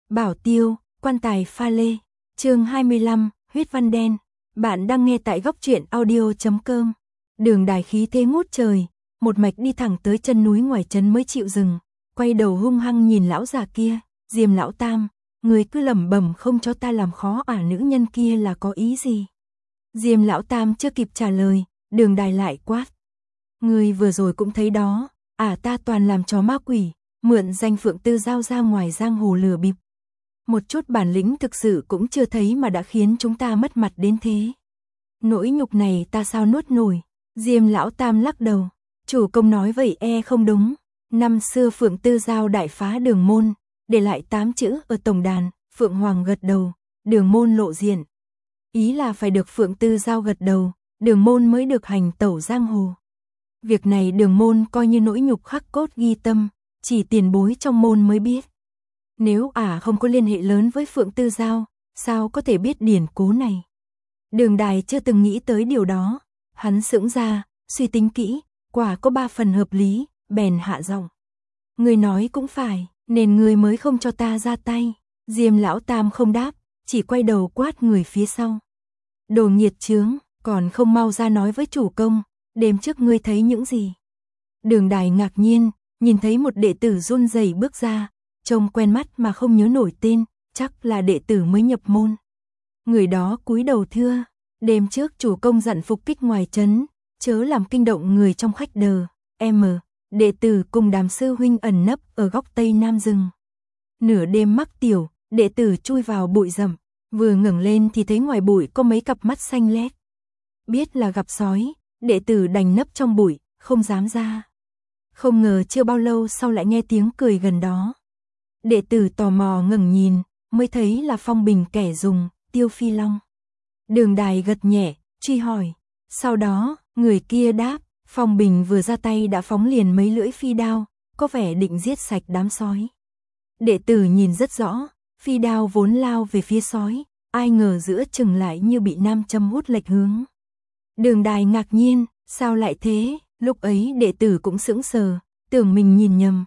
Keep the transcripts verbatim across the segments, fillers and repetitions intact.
Bảo Tiêu, quan tài pha lê, chương hai mươi lăm, huyết văn đen. Bạn đang nghe tại góc truyện audio chấm com. Đường Đài khí thế ngút trời, một mạch đi thẳng tới chân núi ngoài trấn mới chịu dừng, quay đầu hung hăng nhìn lão già kia, Diêm lão tam, người cứ lẩm bẩm không cho ta làm khó ả nữ nhân kia là có ý gì? Diêm lão tam chưa kịp trả lời, Đường Đài lại quát. Người vừa rồi cũng thấy đó, ả ta toàn làm chó ma quỷ, mượn danh Phượng Tư Giao ra ngoài giang hồ lừa bịp. Một chút bản lĩnh thực sự cũng chưa thấy mà đã khiến chúng ta mất mặt đến thế. Nỗi nhục này ta sao nuốt nổi? Diêm lão tam lắc đầu, chủ công nói vậy e không đúng. Năm xưa Phượng Tư Giao đại phá đường môn, để lại tám chữ ở tổng đàn, Phượng Hoàng gật đầu, đường môn lộ diện. Ý là phải được Phượng Tư Giao gật đầu, đường môn mới được hành tẩu giang hồ. Việc này đường môn coi như nỗi nhục khắc cốt ghi tâm, chỉ tiền bối trong môn mới biết. Nếu ả à không có liên hệ lớn với Phượng Tư Giao, sao có thể biết điển cố này? Đường Đài chưa từng nghĩ tới điều đó, hắn sững ra, suy tính kỹ, quả có ba phần hợp lý, bèn hạ giọng. Người nói cũng phải, nên người mới không cho ta ra tay. Diêm lão tam không đáp, chỉ quay đầu quát người phía sau. Đồ nghiệt chướng, còn không mau ra nói với chủ công, đêm trước ngươi thấy những gì? Đường Đài ngạc nhiên, nhìn thấy một đệ tử run rẩy bước ra, trông quen mắt mà không nhớ nổi tên, chắc là đệ tử mới nhập môn. Người đó cúi đầu thưa, đêm trước chủ công dặn phục kích ngoài trấn, chớ làm kinh động người trong khách đờ. M, đệ tử cùng Đàm sư huynh ẩn nấp ở góc tây nam rừng. Nửa đêm mắc tiểu, đệ tử chui vào bụi rậm, vừa ngẩng lên thì thấy ngoài bụi có mấy cặp mắt xanh lét. Biết là gặp sói, đệ tử đành nấp trong bụi, không dám ra. Không ngờ chưa bao lâu sau lại nghe tiếng cười gần đó. Đệ tử tò mò ngẩng nhìn, mới thấy là Phong Bình kẻ dùng, Tiêu Phi Long. Đường Đài gật nhẹ, truy hỏi. Sau đó, người kia đáp, Phong Bình vừa ra tay đã phóng liền mấy lưỡi phi đao, có vẻ định giết sạch đám sói. Đệ tử nhìn rất rõ, phi đao vốn lao về phía sói, ai ngờ giữa chừng lại như bị nam châm hút lệch hướng. Đường Đài ngạc nhiên, sao lại thế? Lúc ấy đệ tử cũng sững sờ, tưởng mình nhìn nhầm.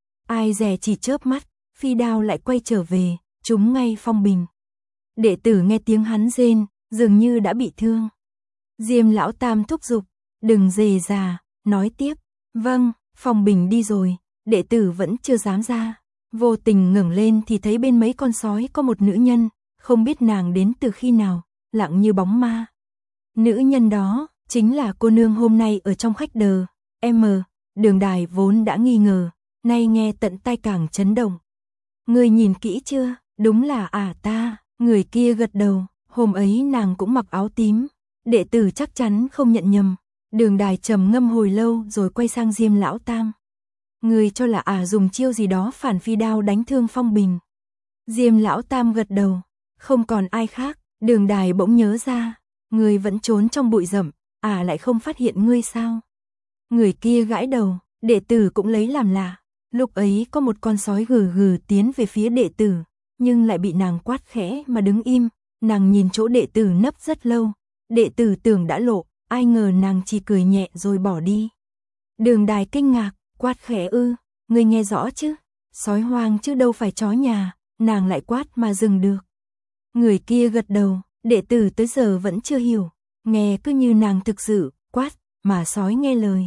Ai dè chỉ chớp mắt, phi đao lại quay trở về, trúng ngay Phong Bình. Đệ tử nghe tiếng hắn rên, dường như đã bị thương. Diêm lão tam thúc giục, đừng rề rà, nói tiếp. Vâng, Phong Bình đi rồi, đệ tử vẫn chưa dám ra. Vô tình ngẩng lên thì thấy bên mấy con sói có một nữ nhân, không biết nàng đến từ khi nào, lặng như bóng ma. Nữ nhân đó chính là cô nương hôm nay ở trong khách đờ. M, Đường Đài vốn đã nghi ngờ, nay nghe tận tai càng chấn động. Người nhìn kỹ chưa? Đúng là ả à ta. Người kia gật đầu, hôm ấy nàng cũng mặc áo tím. Đệ tử chắc chắn không nhận nhầm. Đường Đài trầm ngâm hồi lâu rồi quay sang Diêm lão tam. Người cho là ả à dùng chiêu gì đó phản phi đao đánh thương Phong Bình. Diêm lão tam gật đầu, không còn ai khác. Đường Đài bỗng nhớ ra, người vẫn trốn trong bụi rậm, ả à lại không phát hiện ngươi sao? Người kia gãi đầu, đệ tử cũng lấy làm lạ. Lúc ấy có một con sói gừ gừ tiến về phía đệ tử, nhưng lại bị nàng quát khẽ mà đứng im. Nàng nhìn chỗ đệ tử nấp rất lâu, đệ tử tưởng đã lộ, ai ngờ nàng chỉ cười nhẹ rồi bỏ đi. Đường Đài kinh ngạc, quát khẽ ư, ngươi nghe rõ chứ? Sói hoang chứ đâu phải chó nhà, nàng lại quát mà dừng được. Người kia gật đầu, đệ tử tới giờ vẫn chưa hiểu, nghe cứ như nàng thực sự quát mà sói nghe lời.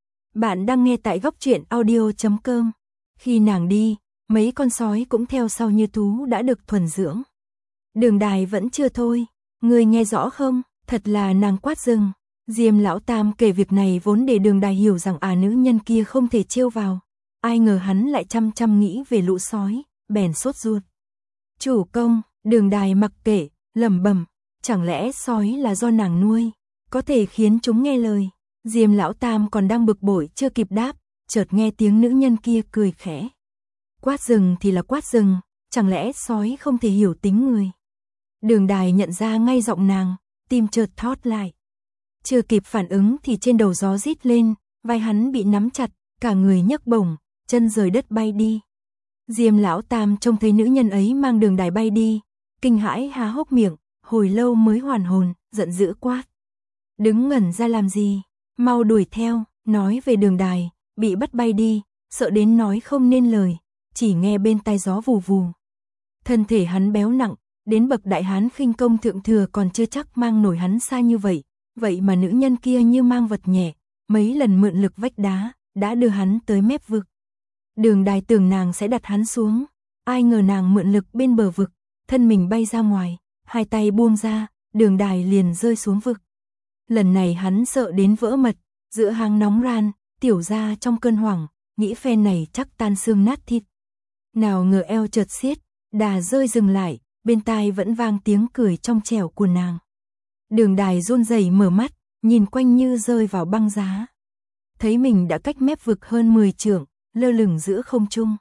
Bạn đang nghe tại góc truyện audio chấm com. Khi nàng đi, mấy con sói cũng theo sau như thú đã được thuần dưỡng. Đường Đài vẫn chưa thôi, người nghe rõ không? Thật là nàng quát dừng. Diêm lão tam kể việc này vốn để Đường Đài hiểu rằng à nữ nhân kia không thể trêu vào. Ai ngờ hắn lại chăm chăm nghĩ về lũ sói, bèn sốt ruột. Chủ công, Đường Đài mặc kệ, lẩm bẩm, chẳng lẽ sói là do nàng nuôi, có thể khiến chúng nghe lời. Diêm lão tam còn đang bực bội chưa kịp đáp, chợt nghe tiếng nữ nhân kia cười khẽ. Quát rừng thì là quát rừng, chẳng lẽ sói không thể hiểu tính người. Đường Đài nhận ra ngay giọng nàng, tim chợt thót lại. Chưa kịp phản ứng thì trên đầu gió rít lên, vai hắn bị nắm chặt, cả người nhấc bổng, chân rời đất bay đi. Diêm lão tam trông thấy nữ nhân ấy mang Đường Đài bay đi, kinh hãi há hốc miệng, hồi lâu mới hoàn hồn, giận dữ quát. Đứng ngẩn ra làm gì? Mau đuổi theo, nói về Đường Đài, bị bắt bay đi, sợ đến nói không nên lời, chỉ nghe bên tai gió vù vù. Thân thể hắn béo nặng, đến bậc đại hán khinh công thượng thừa còn chưa chắc mang nổi hắn xa như vậy, vậy mà nữ nhân kia như mang vật nhẹ, mấy lần mượn lực vách đá, đã đưa hắn tới mép vực. Đường Đài tưởng nàng sẽ đặt hắn xuống, ai ngờ nàng mượn lực bên bờ vực, thân mình bay ra ngoài, hai tay buông ra, Đường Đài liền rơi xuống vực. Lần này hắn sợ đến vỡ mật, giữa hang nóng ran, tiểu ra trong cơn hoảng, nghĩ phen này chắc tan xương nát thịt. Nào ngờ eo chợt xiết, đà rơi dừng lại, bên tai vẫn vang tiếng cười trong trẻo của nàng. Đường Đài run rẩy mở mắt, nhìn quanh như rơi vào băng giá. Thấy mình đã cách mép vực hơn mười trượng, lơ lửng giữa không trung.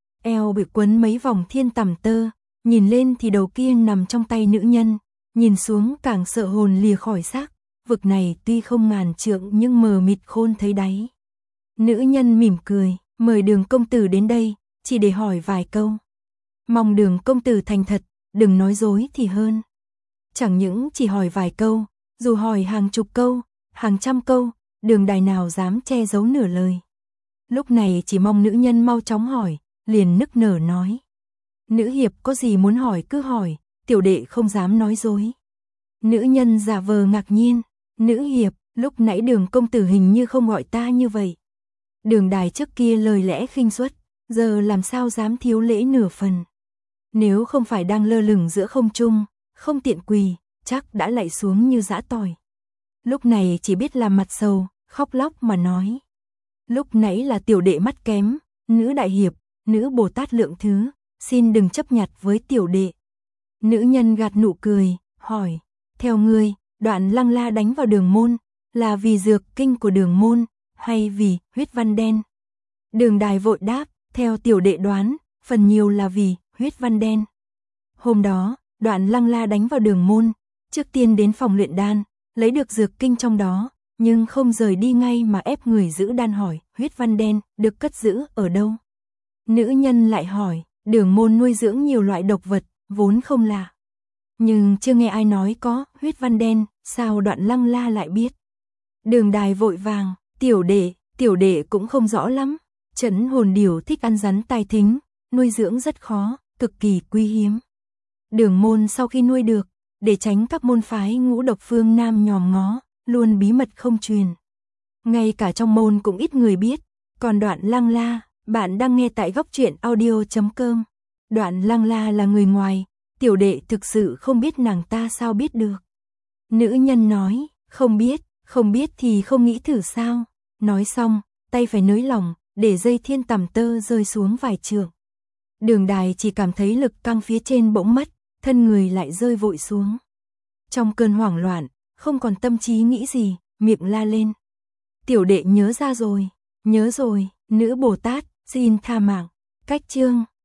Eo bị quấn mấy vòng thiên tằm tơ, nhìn lên thì đầu kia nằm trong tay nữ nhân, nhìn xuống càng sợ hồn lìa khỏi xác. Vực này tuy không ngàn trượng nhưng mờ mịt khôn thấy đáy. Nữ nhân mỉm cười, mời Đường công tử đến đây, chỉ để hỏi vài câu. Mong Đường công tử thành thật, đừng nói dối thì hơn. Chẳng những chỉ hỏi vài câu, dù hỏi hàng chục câu, hàng trăm câu, Đường Đài nào dám che giấu nửa lời. Lúc này chỉ mong nữ nhân mau chóng hỏi, liền nức nở nói. Nữ hiệp có gì muốn hỏi cứ hỏi, tiểu đệ không dám nói dối. Nữ nhân giả vờ ngạc nhiên, nữ hiệp, lúc nãy Đường công tử hình như không gọi ta như vậy. Đường Đài trước kia lời lẽ khinh suất, giờ làm sao dám thiếu lễ nửa phần. Nếu không phải đang lơ lửng giữa không trung, không tiện quỳ, chắc đã lạy xuống như dã tỏi. Lúc này chỉ biết làm mặt sầu, khóc lóc mà nói. Lúc nãy là tiểu đệ mắt kém, nữ đại hiệp, nữ Bồ Tát lượng thứ, xin đừng chấp nhặt với tiểu đệ. Nữ nhân gạt nụ cười, hỏi, theo ngươi, Đoạn Lăng La đánh vào Đường môn, là vì dược kinh của Đường môn, hay vì huyết văn đen? Đường Đài vội đáp, theo tiểu đệ đoán, phần nhiều là vì huyết văn đen. Hôm đó, Đoạn Lăng La đánh vào Đường môn, trước tiên đến phòng luyện đan, lấy được dược kinh trong đó, nhưng không rời đi ngay mà ép người giữ đan hỏi, huyết văn đen được cất giữ ở đâu? Nữ nhân lại hỏi, Đường môn nuôi dưỡng nhiều loại độc vật, vốn không lạ. Nhưng chưa nghe ai nói có huyết văn đen, sao Đoạn Lăng La lại biết? Đường Đài vội vàng, tiểu đệ, tiểu đệ cũng không rõ lắm. Trấn hồn điểu thích ăn rắn tai thính, nuôi dưỡng rất khó, cực kỳ quý hiếm. Đường môn sau khi nuôi được, để tránh các môn phái ngũ độc phương Nam nhòm ngó, luôn bí mật không truyền. Ngay cả trong môn cũng ít người biết, còn Đoạn Lăng La, bạn đang nghe tại góc truyện audio chấm com. Đoạn Lăng La là người ngoài, tiểu đệ thực sự không biết nàng ta sao biết được. Nữ nhân nói, không biết, không biết thì không nghĩ thử sao. Nói xong, tay phải nới lỏng, để dây thiên tằm tơ rơi xuống vài trượng. Đường Đài chỉ cảm thấy lực căng phía trên bỗng mất, thân người lại rơi vội xuống. Trong cơn hoảng loạn, không còn tâm trí nghĩ gì, miệng la lên. Tiểu đệ nhớ ra rồi, nhớ rồi, nữ Bồ Tát, xin tha mạng. Cách chương